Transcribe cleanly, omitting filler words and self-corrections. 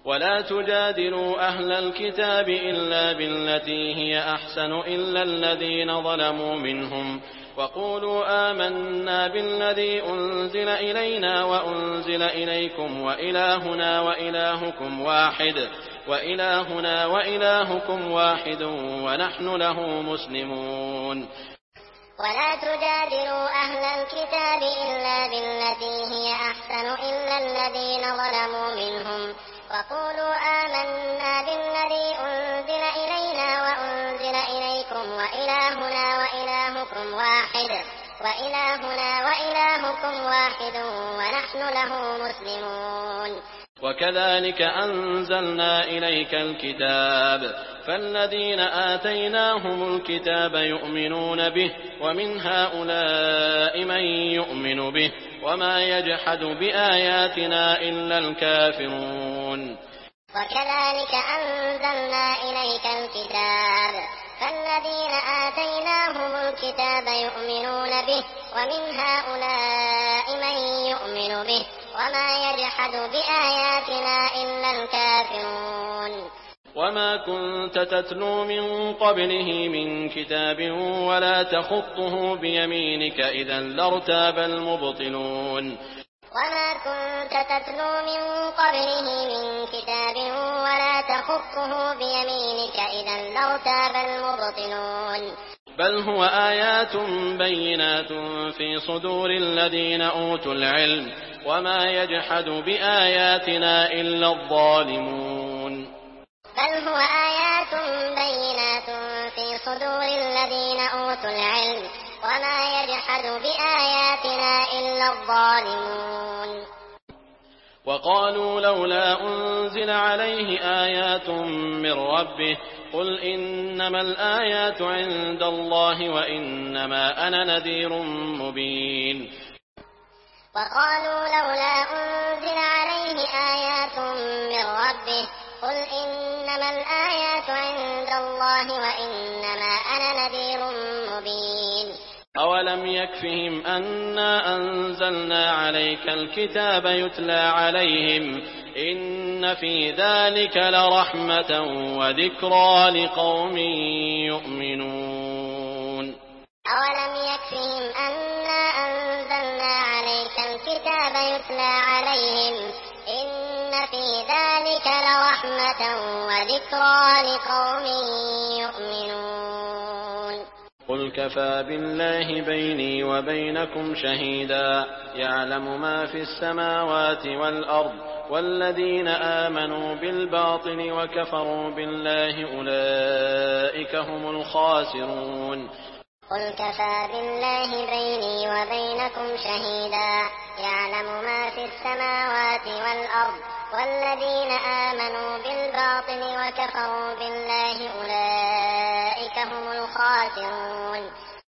ولا تجادلوا أهل الكتاب إلا بالتي هي أحسن إلا الذين ظلموا منهم وقولوا آمنا بالذي أنزل إلينا وأنزل إليكم وإلهنا وإلهكم واحد ونحن له مسلمون. ولا تجادلوا أهل الكتاب إلا بالتي هي أحسن إلا الذين ظلموا منهم وقولوا آمنا بالذي أنزل إلينا وأنزل إليكم وإلهنا وإلهكم واحد ونحن له مسلمون. وكذلك أنزلنا إليك الكتاب فالذين آتيناهم الكتاب يؤمنون به ومن هؤلاء من يؤمن به وما يجحد بآياتنا إلا الكافرون. وكذلك أنزلنا إليك الكتاب فالذين آتيناهم الكتاب يؤمنون به ومن هؤلاء من يؤمن به وما يجحد بآياتنا إلا الكافرون. وما كنت تتلو من قبله من كتاب ولا تخطه بيمينك إذا لارتاب المبطلون. وما كنت تتلو من قبله من كتاب ولا تخطه بيمينك إذا لارتاب المبطلون. بل هو آيات بينات في صدور الذين أوتوا العلم وما يجحد بآياتنا إلا الظالمون. بل هو آيات بينات في صدور الذين أوتوا العلم وما يجحد بآياتنا إلا الظالمون. وقالوا لولا أنزل عليه آيات من ربه قل إنما الآيات عند الله وإنما أنا نذير مبين. وقالوا لولا أنزل عليه آيات من ربه قل إنما الآيات عند الله وإنما أنا نذير مبين. أولم يكفهم أنا أنزلنا عليك الكتاب يتلى عليهم إن في ذلك لرحمة وذكرى لقوم يؤمنون. أولم يكفهم أنا أنزلنا عليك الكتاب يتلى عليهم إن في ذلك لرحمة وذكرى لقوم يؤمنون. قل كفى بالله بيني وبينكم شهيدا يعلم ما في السماوات والأرض والذين آمنوا بالباطل وكفروا بالله أولئك هم الخاسرون. قل كفى بالله بيني وبينكم شهيدا يعلم ما في السماوات والأرض والذين آمنوا بالباطل وكفروا بالله أولئك هم الخاسرون.